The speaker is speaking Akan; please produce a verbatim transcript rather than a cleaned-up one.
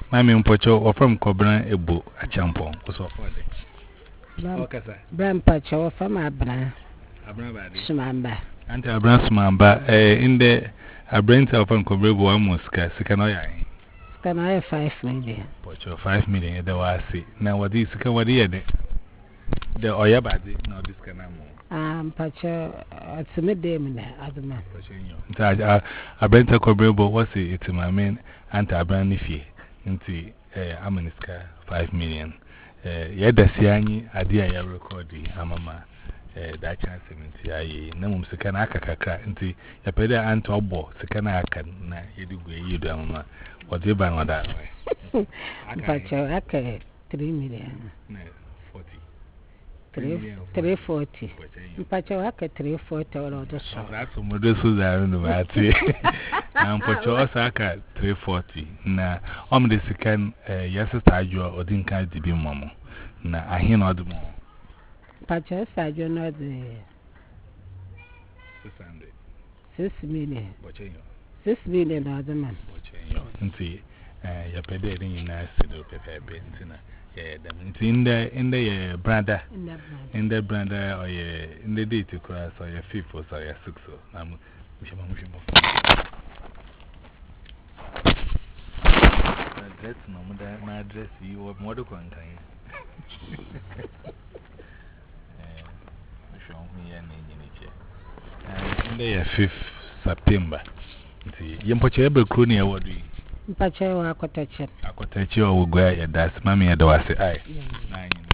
Mammy Pocho or from Cobra Ebo a champion was off for the Brampacho from Abra Smamba. Anti Abrasmamba in the Abrenta from Cobra Boamos, Sakanoya. Can I have five million? Pocho five million, the was see. Now what is Kawadi? The Oyabadi, now this canamo. Um, Pacho, it's a midday minute, Adama. Abrenta Cobra was it, it's my main anti Abranifi. Into Amaniska five million. Yada Siani, Adia ya recording, Amama, that chance seventy. I know Sekanaka crack into a peda and obo, Sekanaka, you do you do, Mama, what you ban on that way. Pacho, okay, three million. Forty. Three forty. Pacho, okay, three forty or the shop. That's what Modus was there in the Mati. And Pacho Osaka three forty. Na, om the second, yes, I do or didn't kind to be Momo. Na, I hear not more. Pacho, I do not the six hundred. Six million. Six million, other man. Into your pedal in a city of Bentina. In the in the brother in the brother or in the day to cross or your fifth or your sixth. I'm dress no more. My dress you have more to contain. Show me an in the fifth September. See, Yampoche ever crony award. Pacho, I could touch it. I could touch you or go. That's mammy. I do. I say, I.